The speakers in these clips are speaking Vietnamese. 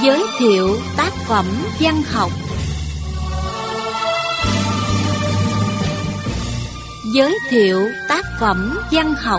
Giới thiệu tác phẩm văn học. Giới thiệu tác phẩm văn học.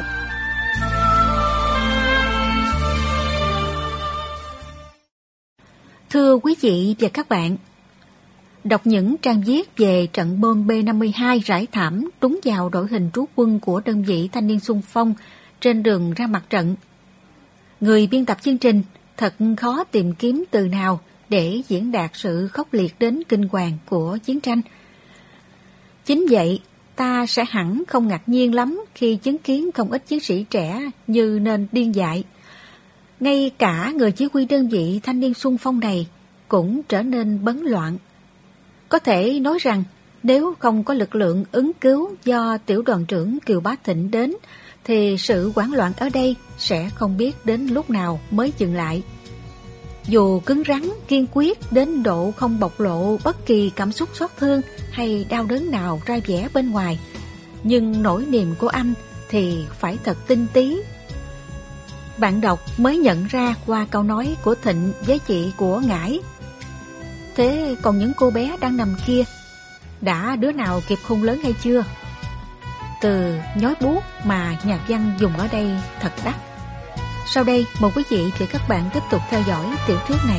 Thưa quý vị và các bạn, đọc những trang viết về trận bom B-52 rải thảm trúng vào đội hình trú quân của đơn vị thanh niên xung phong trên đường ra mặt trận. Người biên tập chương trình thật khó tìm kiếm từ nào để diễn đạt sự khốc liệt đến kinh hoàng của chiến tranh. Chính vậy, ta sẽ hẳn không ngạc nhiên lắm khi chứng kiến không ít chiến sĩ trẻ như nên điên dại. Ngay cả người chỉ huy đơn vị thanh niên xung phong này cũng trở nên bấn loạn. Có thể nói rằng nếu không có lực lượng ứng cứu do tiểu đoàn trưởng Kiều Bá Thịnh đến thì sự hoảng loạn ở đây sẽ không biết đến lúc nào mới dừng lại. Dù cứng rắn, kiên quyết đến độ không bộc lộ bất kỳ cảm xúc xót thương hay đau đớn nào ra vẻ bên ngoài, nhưng nỗi niềm của anh thì phải thật tinh tí. Bạn đọc mới nhận ra qua câu nói của Thịnh với chị của Ngải. Thế còn những cô bé đang nằm kia, đã đứa nào kịp khôn lớn hay chưa? Từ nhói buốt mà nhà văn dùng ở đây thật đắt. Sau đây mời quý vị và các bạn tiếp tục theo dõi tiểu thuyết này.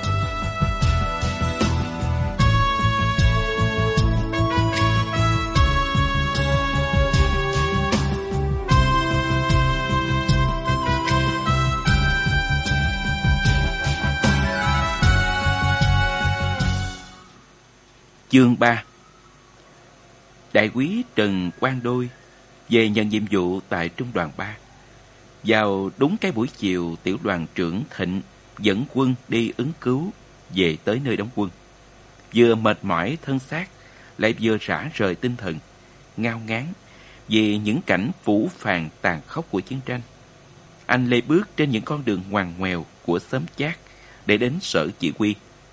Chương 3. Đại úy Trần Quang Đôi về nhận nhiệm vụ tại Trung đoàn 3. Vào đúng cái buổi chiều, tiểu đoàn trưởng Thịnh dẫn quân đi ứng cứu về tới nơi đóng quân. Vừa mệt mỏi thân xác, lại vừa rã rời tinh thần, ngao ngán vì những cảnh phũ phàng tàn khốc của chiến tranh. Anh lê bước trên những con đường ngoằn ngoèo của xóm Chát để đến sở chỉ huy.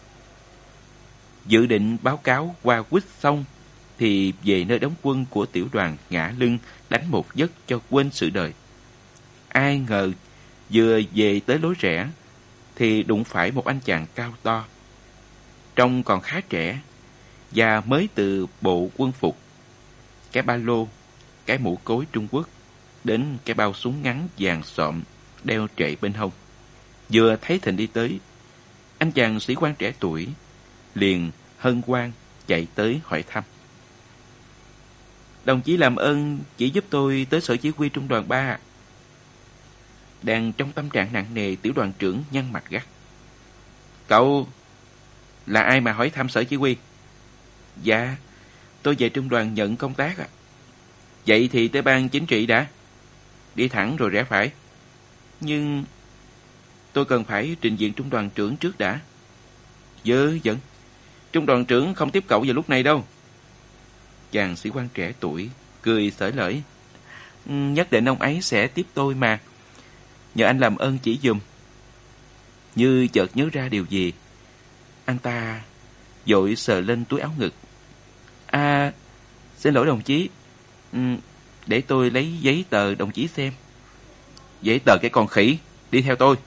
Dự định báo cáo qua quýt xong thì về nơi đóng quân của tiểu đoàn ngã lưng đánh một giấc cho quên sự đời. Ai ngờ vừa về tới lối rẽ thì đụng phải một anh chàng cao to, trông còn khá trẻ và mới từ bộ quân phục, cái ba lô, cái mũ cối Trung Quốc đến cái bao súng ngắn vàng xộm đeo trệ bên hông. Vừa thấy Thịnh đi tới, anh chàng sĩ quan trẻ tuổi liền hân hoan chạy tới hỏi thăm. Đồng chí làm ơn chỉ giúp tôi tới sở chỉ huy trung đoàn 3. Đang trong tâm trạng nặng nề, tiểu đoàn trưởng nhăn mặt gắt. Cậu là ai mà hỏi thăm sở chỉ huy? Dạ, tôi về trung đoàn nhận công tác ạ. Vậy thì tới ban chính trị đã. Đi thẳng rồi rẽ phải. Nhưng tôi cần phải trình diện trung đoàn trưởng trước đã. Dơ dẫn. Trung đoàn trưởng không tiếp cậu vào lúc này đâu. Chàng sĩ quan trẻ tuổi cười xởi lởi. Nhất định ông ấy sẽ tiếp tôi mà. Nhờ anh làm ơn chỉ giùm. Như chợt nhớ ra điều gì, anh ta vội sờ lên túi áo ngực. À, xin lỗi đồng chí. Để tôi lấy giấy tờ đồng chí xem. Giấy tờ cái con khỉ, đi theo tôi.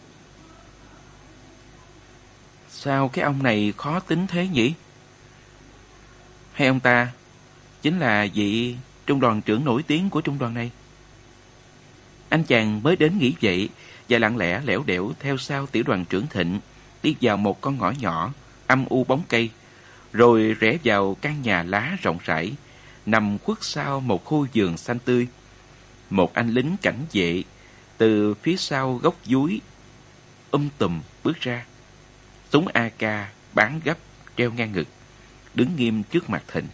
Sao cái ông này khó tính thế nhỉ? Hay ông ta chính là vị trung đoàn trưởng nổi tiếng của trung đoàn này? Anh chàng mới đến nghĩ vậy và lặng lẽ lẻo đẻo theo sau tiểu đoàn trưởng Thịnh đi vào một con ngõ nhỏ âm u bóng cây, rồi rẽ vào căn nhà lá rộng rãi nằm khuất sau một khu vườn xanh tươi. Một anh lính cảnh vệ từ phía sau gốc dúi tùm bước ra, súng AK bán gấp treo ngang ngực, đứng nghiêm trước mặt Thịnh.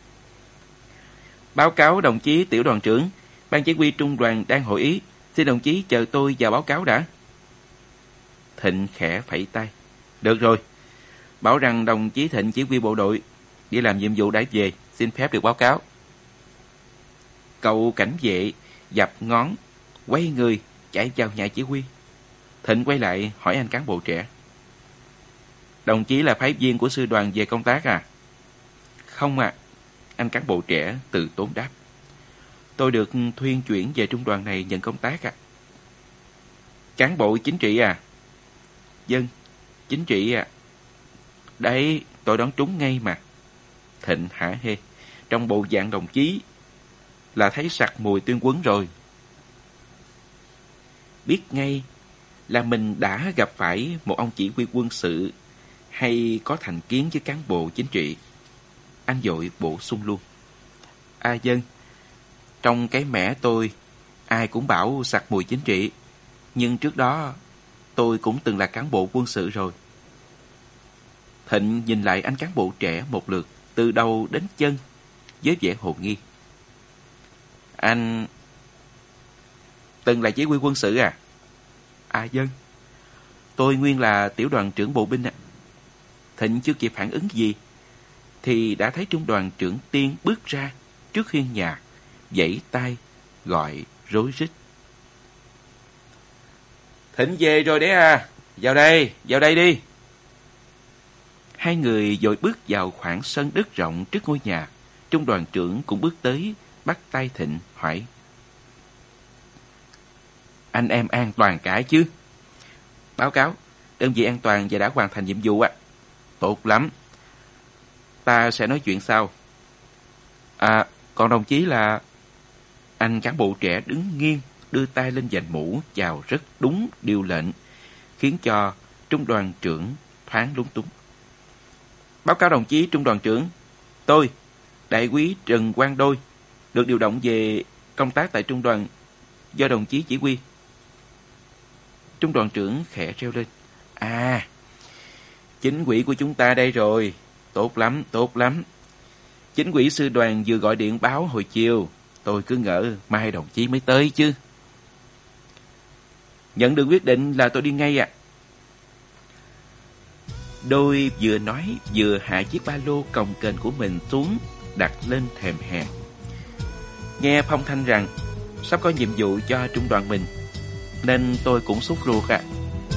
Báo cáo đồng chí tiểu đoàn trưởng, ban chỉ huy trung đoàn đang hội ý, xin đồng chí chờ tôi vào báo cáo đã. Thịnh khẽ phẩy tay. Được rồi, bảo rằng đồng chí Thịnh chỉ huy bộ đội đi làm nhiệm vụ đã về, xin phép được báo cáo. Cậu cảnh vệ dập ngón, quay người chạy vào nhà chỉ huy. Thịnh quay lại hỏi anh cán bộ trẻ. Đồng chí là phái viên của sư đoàn về công tác à? Không ạ. Anh cán bộ trẻ từ tốn đáp. Tôi được thuyên chuyển về trung đoàn này nhận công tác ạ. Cán bộ chính trị à? Dân. Chính trị à? Đấy, tôi đoán trúng ngay mà. Thịnh hả hê, trong bộ dạng đồng chí là thấy sặc mùi tuyên quấn rồi. Biết ngay là mình đã gặp phải một ông chỉ huy quân sự hay có thành kiến với cán bộ chính trị. Anh vội bổ sung luôn. À dân, trong cái mẻ tôi, ai cũng bảo sặc mùi chính trị. Nhưng trước đó, tôi cũng từng là cán bộ quân sự rồi. Thịnh nhìn lại anh cán bộ trẻ một lượt, từ đầu đến chân, với vẻ hồ nghi. Anh từng là chỉ huy quân sự à? À dân, tôi nguyên là tiểu đoàn trưởng bộ binh ạ. Thịnh chưa kịp phản ứng gì, thì đã thấy trung đoàn trưởng Tiên bước ra trước hiên nhà, vẫy tay, gọi rối rít. Thịnh về rồi đấy à, vào đây đi. Hai người vội bước vào khoảng sân đất rộng trước ngôi nhà. Trung đoàn trưởng cũng bước tới, bắt tay Thịnh, hỏi. Anh em an toàn cả chứ? Báo cáo, đơn vị an toàn và đã hoàn thành nhiệm vụ ạ. Tốt lắm. Ta sẽ nói chuyện sau. À, còn đồng chí là... Anh cán bộ trẻ đứng nghiêng, đưa tay lên vành mũ, chào rất đúng điều lệnh, khiến cho trung đoàn trưởng thoáng lúng túng. Báo cáo đồng chí trung đoàn trưởng, tôi, đại úy Trần Quang Đôi, được điều động về công tác tại trung đoàn do đồng chí chỉ huy. Trung đoàn trưởng khẽ reo lên. À, chính ủy của chúng ta đây rồi. Tốt lắm, tốt lắm. Chính ủy sư đoàn vừa gọi điện báo hồi chiều. Tôi cứ ngỡ mai đồng chí mới tới chứ. Nhận được quyết định là tôi đi ngay ạ. Đôi vừa nói vừa hạ chiếc ba lô cồng kềnh của mình xuống, đặt lên thềm hè. Nghe phong thanh rằng sắp có nhiệm vụ cho trung đoàn mình, nên tôi cũng sốt ruột ạ.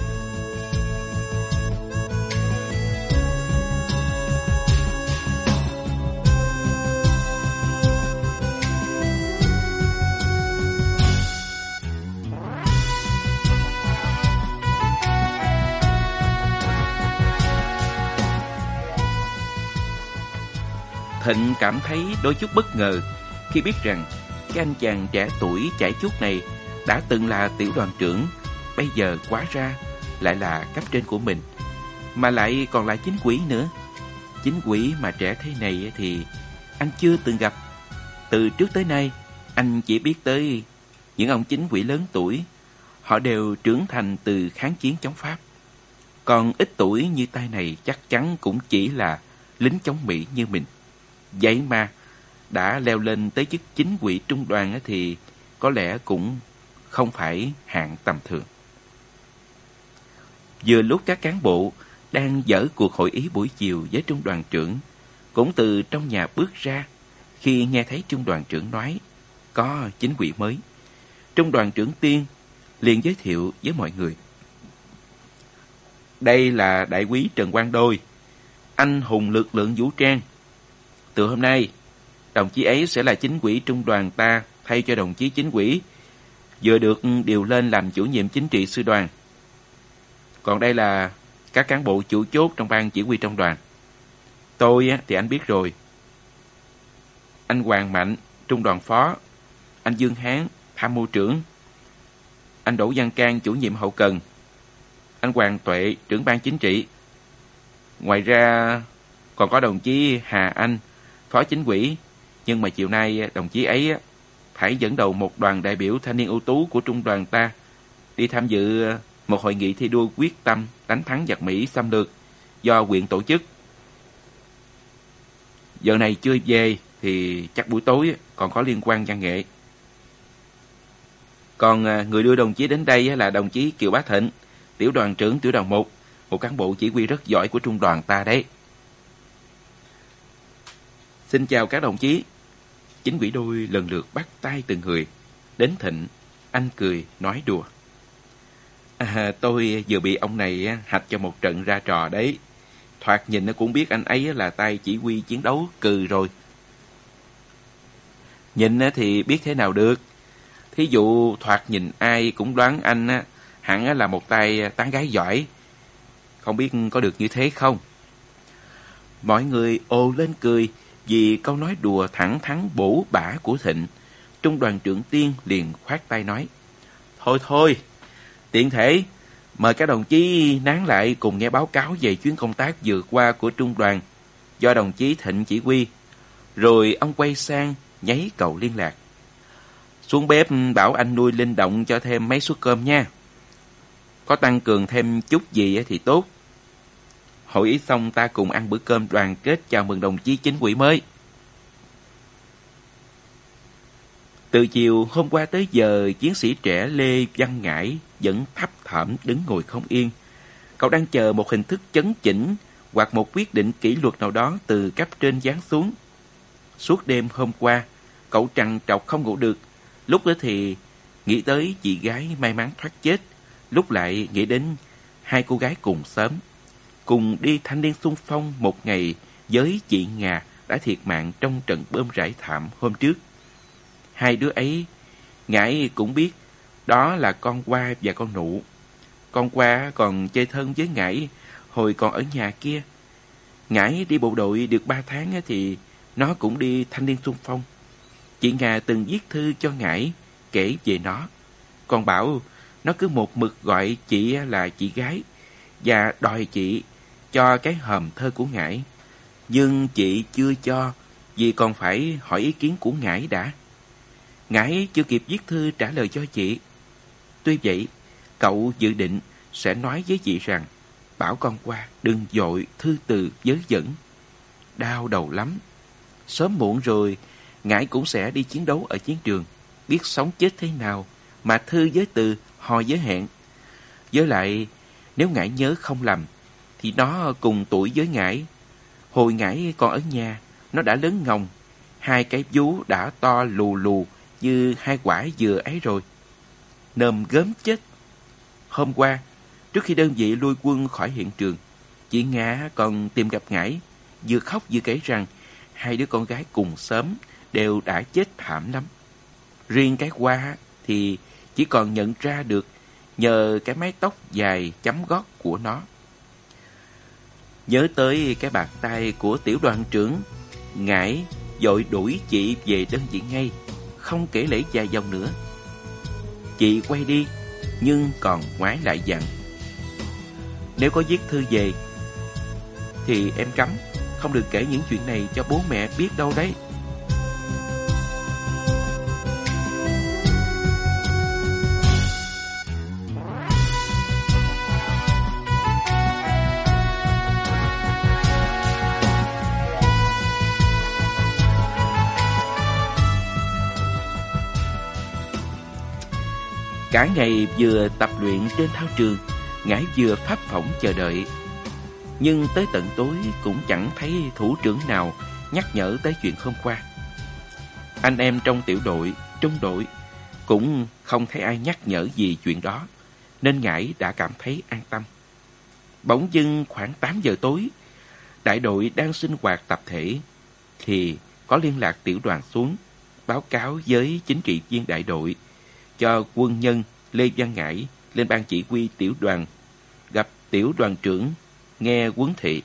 Thịnh cảm thấy đôi chút bất ngờ khi biết rằng cái anh chàng trẻ tuổi chải chuốt này đã từng là tiểu đoàn trưởng, bây giờ hóa ra lại là cấp trên của mình, mà lại còn là chính ủy nữa. Chính ủy mà trẻ thế này thì anh chưa từng gặp. Từ trước tới nay, anh chỉ biết tới những ông chính ủy lớn tuổi. Họ đều trưởng thành từ kháng chiến chống Pháp. Còn ít tuổi như tay này chắc chắn cũng chỉ là lính chống Mỹ như mình. Vậy mà đã leo lên tới chức chính ủy trung đoàn thì có lẽ cũng không phải hạng tầm thường. Vừa lúc các cán bộ đang dở cuộc hội ý buổi chiều với trung đoàn trưởng cũng từ trong nhà bước ra khi nghe thấy trung đoàn trưởng nói có chính ủy mới. Trung đoàn trưởng Tiên liền giới thiệu với mọi người. Đây là đại úy Trần Quang Đôi, anh hùng lực lượng vũ trang. Từ hôm nay, đồng chí ấy sẽ là chính ủy trung đoàn ta thay cho đồng chí chính ủy, vừa được điều lên làm chủ nhiệm chính trị sư đoàn. Còn đây là các cán bộ chủ chốt trong ban chỉ huy trong đoàn. Tôi thì anh biết rồi. Anh Hoàng Mạnh, trung đoàn phó. Anh Dương Hán, tham mưu trưởng. Anh Đỗ Văn Can, chủ nhiệm hậu cần. Anh Hoàng Tuệ, trưởng ban chính trị. Ngoài ra còn có đồng chí Hà Anh, phó chính ủy. Nhưng mà chiều nay đồng chí ấy phải dẫn đầu một đoàn đại biểu thanh niên ưu tú của trung đoàn ta đi tham dự một hội nghị thi đua quyết tâm đánh thắng giặc Mỹ xâm lược do huyện tổ chức. Giờ này chưa về thì chắc buổi tối còn có liên quan văn nghệ. Còn người đưa đồng chí đến đây là đồng chí Kiều Bá Thịnh, tiểu đoàn trưởng tiểu đoàn 1, một cán bộ chỉ huy rất giỏi của trung đoàn ta đấy. Xin chào các đồng chí. Chính ủy Đôi lần lượt bắt tay từng người. Đến Thịnh, anh cười nói đùa. Tôi vừa bị ông này hạch cho một trận ra trò đấy. Thoạt nhìn nó cũng biết anh ấy là tay chỉ huy chiến đấu cừ rồi. Nhìn thì biết thế nào được. Thí dụ thoạt nhìn ai cũng đoán anh hẳn là một tay tán gái giỏi. Không biết có được như thế không? Mọi người ồ lên cười vì câu nói đùa thẳng thắn bổ bả của Thịnh. Trung đoàn trưởng Tiên liền khoát tay nói: Thôi thôi, tiện thể mời các đồng chí nán lại cùng nghe báo cáo về chuyến công tác vừa qua của trung đoàn do đồng chí Thịnh chỉ huy. Rồi ông quay sang nháy cậu liên lạc: Xuống bếp bảo anh nuôi linh động cho thêm mấy suất cơm nha. Có tăng cường thêm chút gì thì tốt. Hội ý xong ta cùng ăn bữa cơm đoàn kết chào mừng đồng chí chính ủy mới. Từ chiều hôm qua tới giờ, chiến sĩ trẻ Lê Văn Ngãi vẫn thấp thỏm đứng ngồi không yên. Cậu đang chờ một hình thức chấn chỉnh hoặc một quyết định kỷ luật nào đó từ cấp trên giáng xuống. Suốt đêm hôm qua, cậu trằn trọc không ngủ được. Lúc đó thì nghĩ tới chị gái may mắn thoát chết, lúc lại nghĩ đến hai cô gái cùng xóm, cùng đi thanh niên xung phong một ngày với chị Ngà đã thiệt mạng trong trận bom rải thảm hôm trước. Hai đứa ấy, Ngãi cũng biết đó là con Qua và con Nụ. Con Qua còn chơi thân với Ngãi hồi còn ở nhà kia. Ngãi đi bộ đội được 3 tháng thì nó cũng đi thanh niên xung phong. Chị Ngà từng viết thư cho Ngãi kể về nó, còn bảo nó cứ một mực gọi chị là chị gái và đòi chị cho cái hòm thơ của Ngãi. Nhưng chị chưa cho vì còn phải hỏi ý kiến của Ngãi đã. Ngãi chưa kịp viết thư trả lời cho chị. Tuy vậy, cậu dự định sẽ nói với chị rằng bảo con Qua đừng vội thư từ vớ vẩn. Đau đầu lắm. Sớm muộn rồi, Ngãi cũng sẽ đi chiến đấu ở chiến trường. Biết sống chết thế nào mà thư với từ, hò với hẹn. Với lại, nếu Ngãi nhớ không lầm, thì nó cùng tuổi với Ngãi. Hồi Ngãi còn ở nhà, nó đã lớn ngồng. 2 cái vú đã to lù lù như 2 quả dừa ấy rồi. Nơm gớm chết. Hôm qua, trước khi đơn vị lui quân khỏi hiện trường, chị Ngã còn tìm gặp Ngãi, vừa khóc vừa kể rằng 2 đứa con gái cùng xóm đều đã chết thảm lắm. Riêng cái Qua thì chỉ còn nhận ra được nhờ cái mái tóc dài chấm gót của nó. Nhớ tới cái bàn tay của tiểu đoàn trưởng, Ngãi vội đuổi chị về đơn vị ngay, không kể lể vài dòng nữa. Chị quay đi nhưng còn ngoái lại dặn: Nếu có viết thư về thì em cấm, không được kể những chuyện này cho bố mẹ biết đâu đấy. Cả ngày vừa tập luyện trên thao trường, Ngãi vừa pháp phỏng chờ đợi. Nhưng tới tận tối cũng chẳng thấy thủ trưởng nào nhắc nhở tới chuyện hôm qua. Anh em trong tiểu đội, trung đội cũng không thấy ai nhắc nhở gì chuyện đó, nên Ngãi đã cảm thấy an tâm. Bỗng dưng khoảng 8 giờ tối, đại đội đang sinh hoạt tập thể, thì có liên lạc tiểu đoàn xuống, báo cáo với chính trị viên đại đội, cho quân nhân Lê Văn Ngãi lên ban chỉ huy tiểu đoàn, gặp tiểu đoàn trưởng, nghe huấn thị.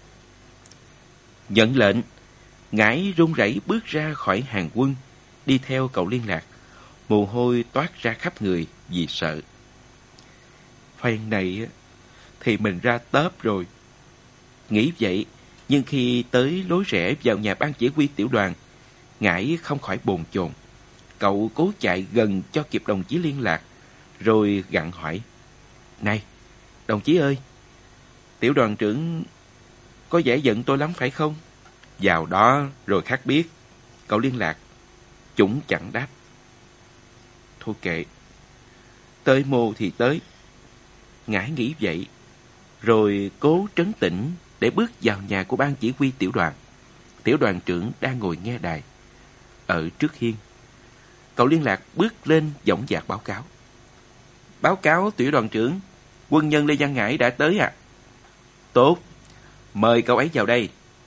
Nhận lệnh, Ngãi run rẩy bước ra khỏi hàng quân, đi theo cậu liên lạc, mồ hôi toát ra khắp người vì sợ. Phen này thì mình ra tớp rồi. Nghĩ vậy, nhưng khi tới lối rẽ vào nhà ban chỉ huy tiểu đoàn, Ngãi không khỏi bồn chồn. Cậu cố chạy gần cho kịp đồng chí liên lạc, rồi gặng hỏi: Này, đồng chí ơi, tiểu đoàn trưởng có vẻ giận tôi lắm phải không? Vào đó rồi khác biết. Cậu liên lạc chúng chẳng đáp. Thôi kệ, tới mô thì tới. Ngãi nghĩ vậy, rồi cố trấn tĩnh để bước vào nhà của ban chỉ huy tiểu đoàn. Tiểu đoàn trưởng đang ngồi nghe đài ở trước hiên. Cậu liên lạc bước lên dõng dạc báo cáo: Báo cáo tiểu đoàn trưởng, quân nhân Lê Văn Ngãi đã tới ạ. Tốt, mời cậu ấy vào đây.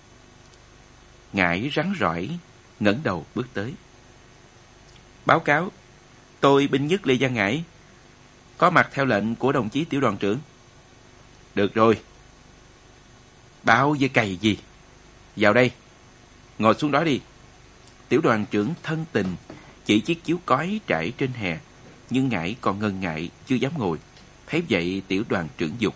Ngãi rắn rỏi ngẩng đầu bước tới. Báo cáo, tôi binh nhất Lê Văn Ngãi, có mặt theo lệnh của đồng chí tiểu đoàn trưởng. Được rồi, Báo với cày gì? Vào đây, ngồi xuống đó đi. Tiểu đoàn trưởng thân tình chỉ chiếc chiếu cói trải trên hè, nhưng Ngải còn ngần ngại chưa dám ngồi. Thấy vậy tiểu đoàn trưởng giục: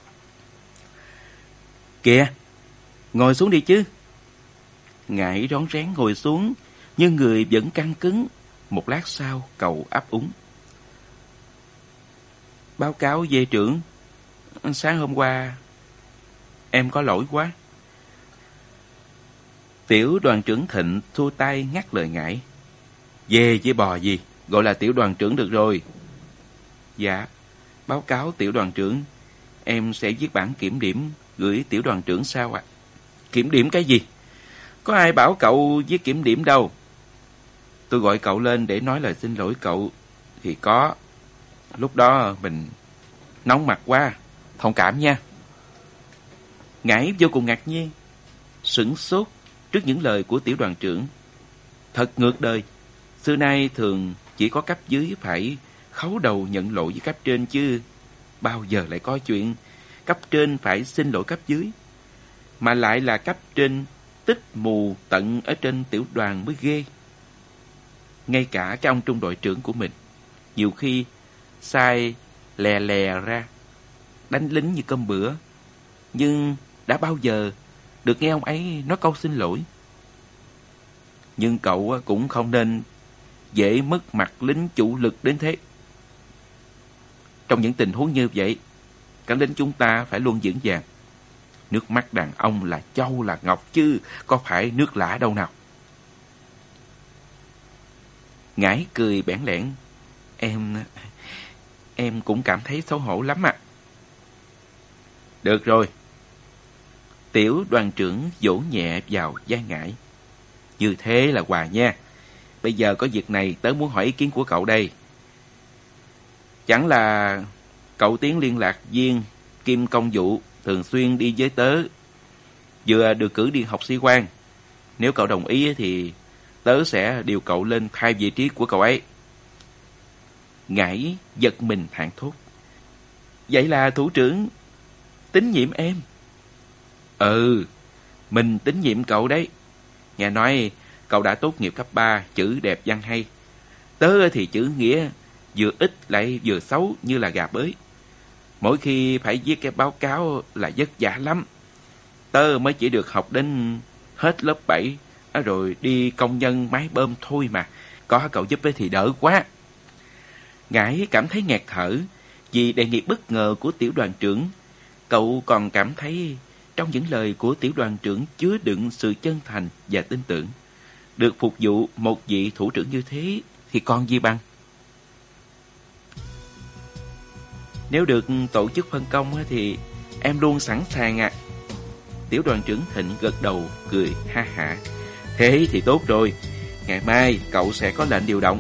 Kìa, ngồi xuống đi chứ. Ngải rón rén ngồi xuống, nhưng người vẫn căng cứng. Một lát sau cậu ấp úng: Báo cáo về trưởng, sáng hôm qua em có lỗi quá. Tiểu đoàn trưởng Thịnh thua tay ngắt lời Ngải: Về với bò gì, gọi là tiểu đoàn trưởng được rồi. Dạ, báo cáo tiểu đoàn trưởng, em sẽ viết bản kiểm điểm gửi tiểu đoàn trưởng sao ạ? Kiểm điểm cái gì? Có ai bảo cậu viết kiểm điểm đâu. Tôi gọi cậu lên để nói lời xin lỗi cậu thì có. Lúc đó mình nóng mặt quá, thông cảm nha. Ngải vô cùng ngạc nhiên, sửng sốt trước những lời của tiểu đoàn trưởng. Thật ngược đời, xưa nay thường chỉ có cấp dưới phải khấu đầu nhận lỗi với cấp trên chứ. Bao giờ lại có chuyện cấp trên phải xin lỗi cấp dưới. Mà lại là cấp trên tích mù tận ở trên tiểu đoàn mới ghê. Ngay cả cái ông trung đội trưởng của mình, nhiều khi sai lè lè ra, đánh lính như cơm bữa. Nhưng đã bao giờ được nghe ông ấy nói câu xin lỗi. Nhưng cậu cũng không nên dễ mất mặt lính chủ lực đến thế. Trong những tình huống như vậy, các lính chúng ta phải luôn vững vàng. Nước mắt đàn ông là châu là ngọc chứ có phải nước lã đâu nào. Ngải cười bẽn lẽn: Em cũng cảm thấy xấu hổ lắm ạ. Được rồi. Tiểu đoàn trưởng vỗ nhẹ vào vai Ngải: Như thế là hòa nha. Bây giờ có việc này tớ muốn hỏi ý kiến của cậu đây. Chẳng là cậu Tiến liên lạc viên Kim Công Vụ thường xuyên đi với tớ, vừa được cử đi học sĩ quan. Nếu cậu đồng ý thì tớ sẽ điều cậu lên thay vị trí của cậu ấy. Ngải giật mình thảng thốt: Vậy là thủ trưởng tín nhiệm em? Ừ, mình tín nhiệm cậu đấy. Nghe nói cậu đã tốt nghiệp cấp 3, chữ đẹp văn hay. Tớ thì chữ nghĩa vừa ít lại vừa xấu như là gà bới. Mỗi khi phải viết cái báo cáo là vất vả lắm. Tớ mới chỉ được học đến hết lớp 7 rồi đi công nhân máy bơm thôi mà. Có cậu giúp thì đỡ quá. Ngải cảm thấy nghẹt thở vì đề nghị bất ngờ của tiểu đoàn trưởng. Cậu còn cảm thấy trong những lời của tiểu đoàn trưởng chứa đựng sự chân thành và tin tưởng. Được phục vụ một vị thủ trưởng như thế thì còn gì bằng. Nếu được tổ chức phân công thì em luôn sẵn sàng ạ. Tiểu đoàn trưởng Thịnh gật đầu cười ha hả: Thế thì tốt rồi, ngày mai cậu sẽ có lệnh điều động.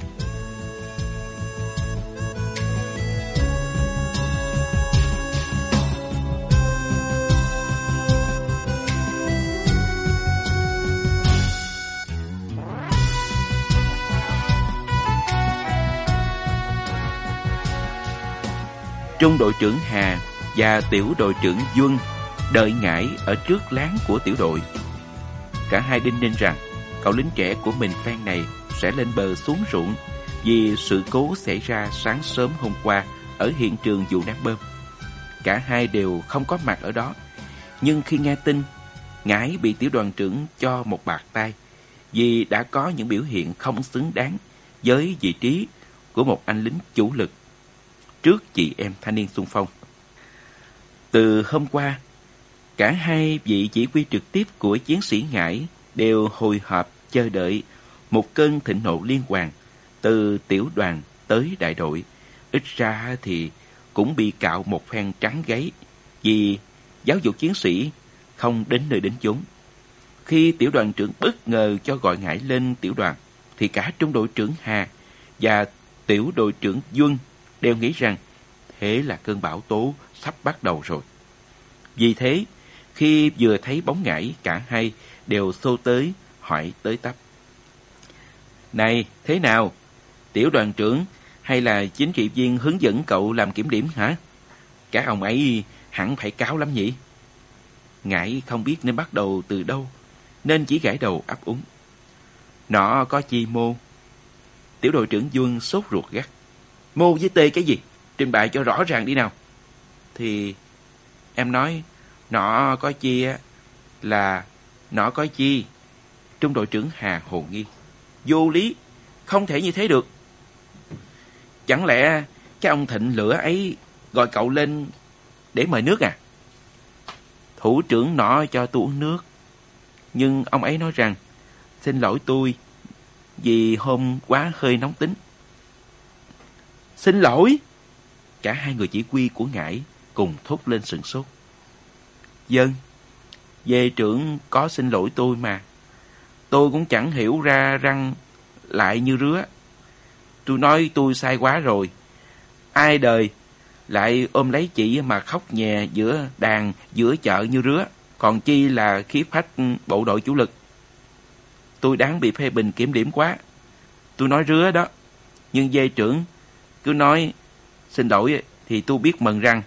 Trung đội trưởng Hà và tiểu đội trưởng Duân đợi Ngải ở trước láng của tiểu đội. Cả hai đinh ninh rằng cậu lính trẻ của mình phen này sẽ lên bờ xuống ruộng vì sự cố xảy ra sáng sớm hôm qua ở hiện trường vụ ném bơm. Cả hai đều không có mặt ở đó, nhưng khi nghe tin Ngải bị tiểu đoàn trưởng cho một bạt tai vì đã có những biểu hiện không xứng đáng với vị trí của một anh lính chủ lực trước chị em thanh niên xung phong. Từ hôm qua, cả hai vị chỉ huy trực tiếp của chiến sĩ Ngải đều hồi hộp chờ đợi một cơn thịnh nộ liên hoàn từ tiểu đoàn tới đại đội. Ít ra thì cũng bị cạo một phen trắng gáy vì giáo dục chiến sĩ không đến nơi đến chốn. Khi tiểu đoàn trưởng bất ngờ cho gọi Ngải lên tiểu đoàn thì cả trung đội trưởng Hà và tiểu đội trưởng Duân đều nghĩ rằng thế là cơn bão tố sắp bắt đầu rồi. Vì thế, khi vừa thấy bóng Ngải, cả hai đều xô tới hỏi tới tấp: Này, thế nào? Tiểu đoàn trưởng hay là chính trị viên hướng dẫn cậu làm kiểm điểm hả? Các ông ấy hẳn phải cáo lắm nhỉ? Ngải không biết nên bắt đầu từ đâu, nên chỉ gãi đầu ấp úng. Nó có chi mô? Tiểu đội trưởng Duân sốt ruột gắt. Mô với tê cái gì? Trình bày cho rõ ràng đi nào. Thì em nói nó có chi á, là nó có chi. Trung đội trưởng Hà hồ nghi. Vô lý, không thể như thế được. Chẳng lẽ cái ông Thịnh Lửa ấy gọi cậu lên để mời nước à? Thủ trưởng nọ cho tôi uống nước, nhưng ông ấy nói rằng xin lỗi tôi vì hôm quá hơi nóng tính. Xin lỗi? Cả hai người chỉ huy của Ngải cùng thốt lên sửng sốt. Vâng, về trưởng có xin lỗi tôi mà. Tôi cũng chẳng hiểu ra răng lại như rứa. Tôi nói tôi sai quá rồi. Ai đời lại ôm lấy chị mà khóc nhè giữa đàn giữa chợ như rứa, còn chi là khí phách bộ đội chủ lực. Tôi đáng bị phê bình kiểm điểm quá. Tôi nói rứa đó, nhưng dê trưởng cứ nói xin lỗi thì tôi biết mần răng.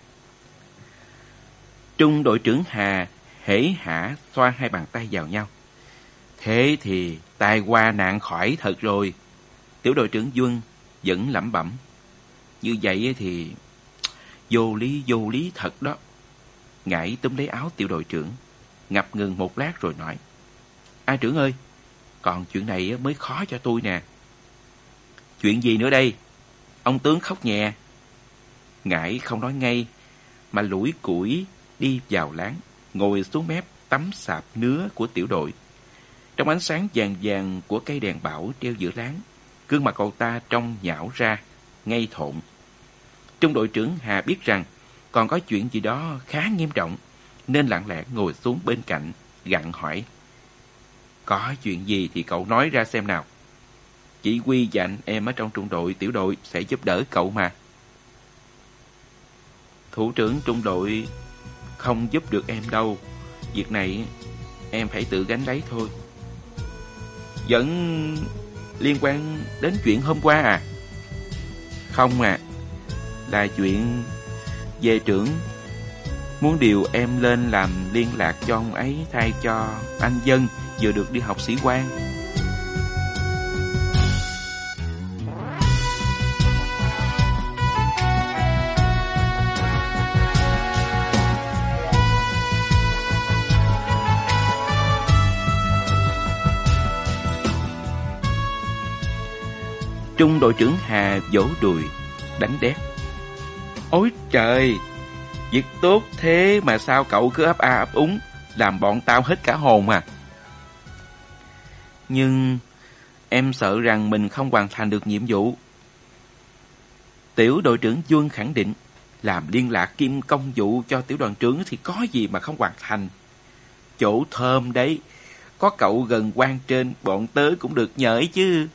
Trung đội trưởng Hà hễ hả xoa hai bàn tay vào nhau. Thế thì tai qua nạn khỏi thật rồi. Tiểu đội trưởng Duân vẫn lẩm bẩm. Như vậy thì vô lý thật đó. Ngải túm lấy áo tiểu đội trưởng, ngập ngừng một lát rồi nói. A trưởng ơi, còn chuyện này mới khó cho tôi nè. Chuyện gì nữa đây? Ông tướng khóc nhẹ. Ngải không nói ngay, mà lủi củi đi vào láng, ngồi xuống mép tắm sạp nứa của tiểu đội. Trong ánh sáng vàng vàng của cây đèn bảo treo giữa láng, gương mặt cậu ta trông nhão ra, ngây thộn. Trung đội trưởng Hà biết rằng còn có chuyện gì đó khá nghiêm trọng, nên lặng lẽ ngồi xuống bên cạnh, gặng hỏi. Có chuyện gì thì cậu nói ra xem nào. Chỉ huy và anh em ở trong trung đội, tiểu đội sẽ giúp đỡ cậu mà. Thủ trưởng trung đội không giúp được em đâu. Việc này em phải tự gánh lấy thôi. Vẫn liên quan đến chuyện hôm qua à? Không à, là chuyện về trưởng muốn điều em lên làm liên lạc cho ông ấy thay cho anh Dân vừa được đi học sĩ quan. Trung đội trưởng Hà vỗ đùi, đánh đét. Ôi trời, việc tốt thế mà sao cậu cứ ấp a ấp úng, làm bọn tao hết cả hồn à. Nhưng em sợ rằng mình không hoàn thành được nhiệm vụ. Tiểu đội trưởng Duân khẳng định, làm liên lạc kim công vụ cho tiểu đoàn trưởng thì có gì mà không hoàn thành. Chỗ thơm đấy, có cậu gần quan trên, bọn tớ cũng được nhởi chứ.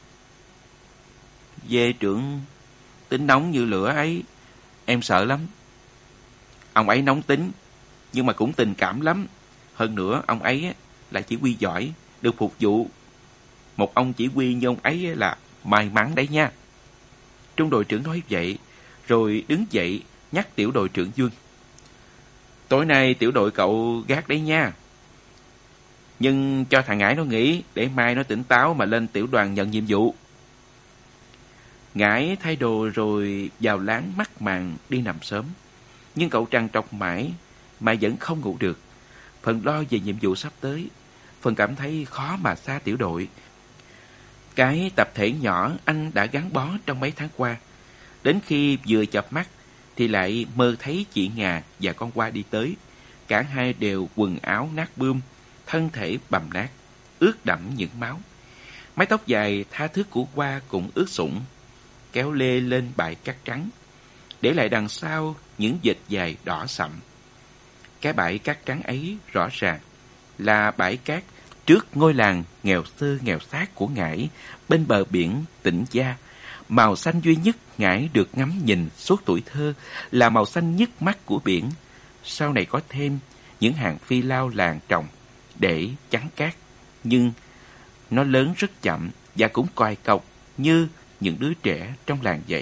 Dê trưởng tính nóng như lửa ấy, em sợ lắm. Ông ấy nóng tính, nhưng mà cũng tình cảm lắm. Hơn nữa, ông ấy là chỉ huy giỏi, được phục vụ. Một ông chỉ huy như ông ấy là may mắn đấy nha. Trung đội trưởng nói vậy, rồi đứng dậy nhắc tiểu đội trưởng Duân. Tối nay tiểu đội cậu gác đấy nha. Nhưng cho thằng Ngải nó nghỉ, để mai nó tỉnh táo mà lên tiểu đoàn nhận nhiệm vụ. Ngải thay đồ rồi vào láng mắc màn đi nằm sớm. Nhưng cậu trằn trọc mãi mà vẫn không ngủ được. Phần lo về nhiệm vụ sắp tới, phần cảm thấy khó mà xa tiểu đội. Cái tập thể nhỏ anh đã gắn bó trong mấy tháng qua, đến khi vừa chợp mắt thì lại mơ thấy chị Ngà và con Hoa đi tới. Cả hai đều quần áo nát bươm, thân thể bầm nát, ướt đẫm những máu. Mái tóc dài tha thướt của Hoa cũng ướt sũng, kéo lê lên bãi cát trắng, để lại đằng sau những vệt dài đỏ sậm. Cái bãi cát trắng ấy rõ ràng là bãi cát trước ngôi làng nghèo xơ nghèo xác của Ngải bên bờ biển Tĩnh Gia. Màu xanh duy nhất Ngải được ngắm nhìn suốt tuổi thơ là màu xanh nhức mắt của biển. Sau này có thêm những hàng phi lao làng trồng để chắn cát, nhưng nó lớn rất chậm và cũng còi cọc như những đứa trẻ trong làng vậy.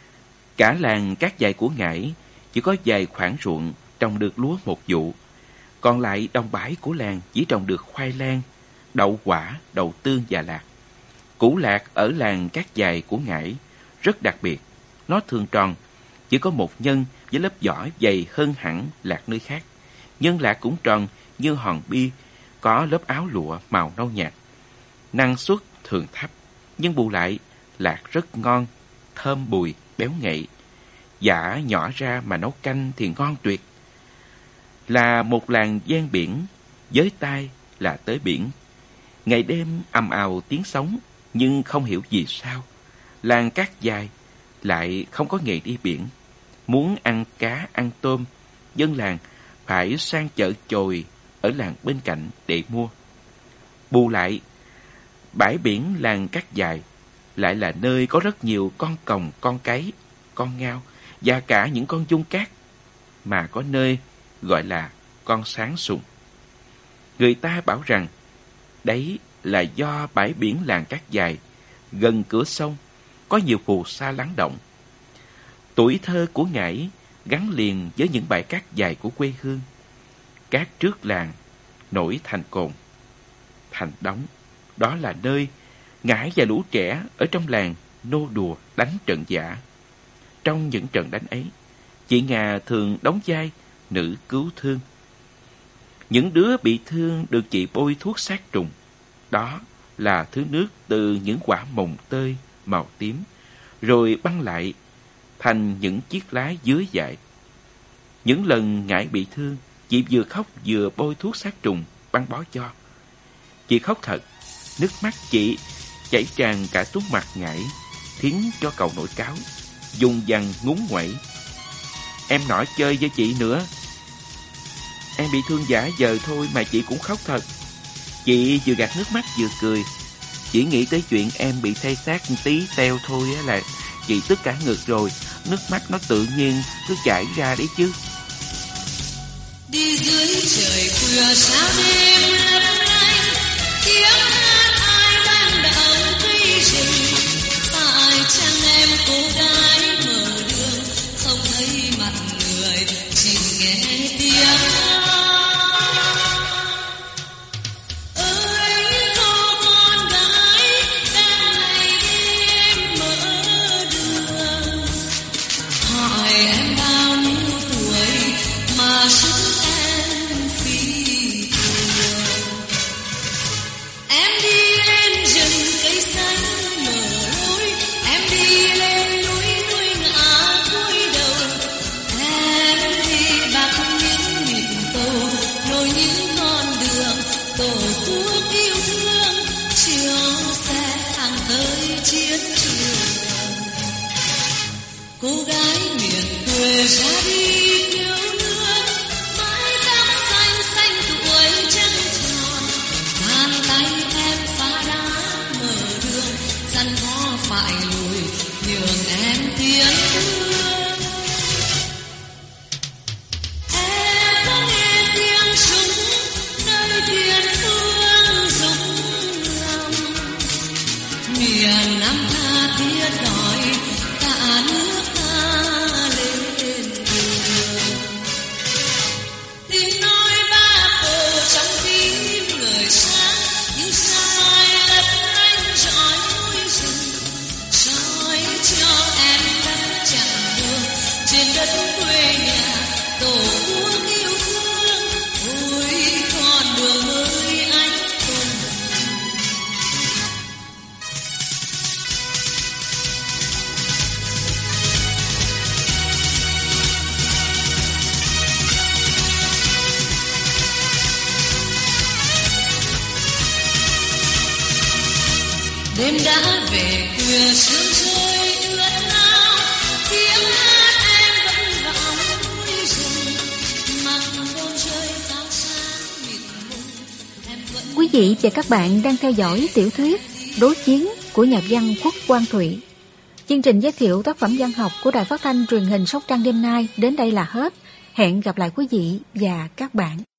Cả làng cát dài của Ngải chỉ có vài khoảng ruộng trồng được lúa một vụ. Còn lại đồng bãi của làng chỉ trồng được khoai lang, đậu quả, đậu tương và lạc. Củ lạc ở làng Cát Dài của Ngải rất đặc biệt. Nó thường tròn, chỉ có một nhân với lớp vỏ dày hơn hẳn lạc nơi khác. Nhân lạc cũng tròn như hòn bi, có lớp áo lụa màu nâu nhạt. Năng suất thường thấp, nhưng bù lại lạc rất ngon, thơm bùi, béo ngậy. Giã nhỏ ra mà nấu canh thì ngon tuyệt. Là một làng ven biển, với tai là tới biển. Ngày đêm ầm ào tiếng sóng, nhưng không hiểu vì sao làng Cát Dài lại không có nghề đi biển. Muốn ăn cá, ăn tôm, dân làng phải sang chợ Chồi ở làng bên cạnh để mua. Bù lại, bãi biển làng Cát Dài lại là nơi có rất nhiều con còng, con cáy, con ngao và cả những con giun cát, mà có nơi gọi là con sáng sùng. Người ta bảo rằng đấy là do bãi biển làng Cát Dài gần cửa sông, có nhiều phù sa lắng động. Tuổi thơ của Ngải gắn liền với những bãi cát dài của quê hương. Cát trước làng nổi thành cồn, thành đống. Đó là nơi Ngải và lũ trẻ ở trong làng nô đùa đánh trận giả. Trong những trận đánh ấy, chị Ngà thường đóng vai nữ cứu thương. Những đứa bị thương được chị bôi thuốc sát trùng. Đó là thứ nước từ những quả mồng tơi màu tím, rồi băng lại thành những chiếc lá dưới dại. Những lần Ngải bị thương, chị vừa khóc vừa bôi thuốc sát trùng băng bó cho. Chị khóc thật, nước mắt chị chảy tràn cả xuống mặt Ngải, khiến cho cậu nổi cáu, dùng dằn ngúng nguẩy. Em nọ chơi với chị nữa. Em bị thương giả giờ thôi mà chị cũng khóc thật. Chị vừa gạt nước mắt vừa cười. Chỉ nghĩ tới chuyện em bị thay xác tí teo thôi là chị tức cả ngực rồi. Nước mắt nó tự nhiên cứ chảy ra đấy chứ. Đi dưới trời khuya sao đêm lấp lánh, tiếng hát ai đang đậu cây rừng. Tại chăng em cô gái mở đường, không thấy mặt người, chỉ nghe tiếng hát. Cô gái miền quê ra đi cứu nước, mái tóc xanh xanh tuổi trăng tròn. Bàn tay em phá đá mở đường, gian khó phải lùi nhường em tiếng thương. Em có nghe tiếng súng nơi thiên phương rung lòng, miền Nam tha thiết đòi cả nước. Đêm đã về khuya sương rơi ướt áo, tiếng hát em vẫn vọng núi rừng, mặc đôn rơi pháo sáng mịt mùng. Quý vị và các bạn đang theo dõi tiểu thuyết Đối chiến của nhà văn Khuất Quang Thụy. Chương trình giới thiệu tác phẩm văn học của Đài Phát thanh Truyền hình Sóc Trăng đêm nay đến đây là hết. Hẹn gặp lại quý vị và các bạn.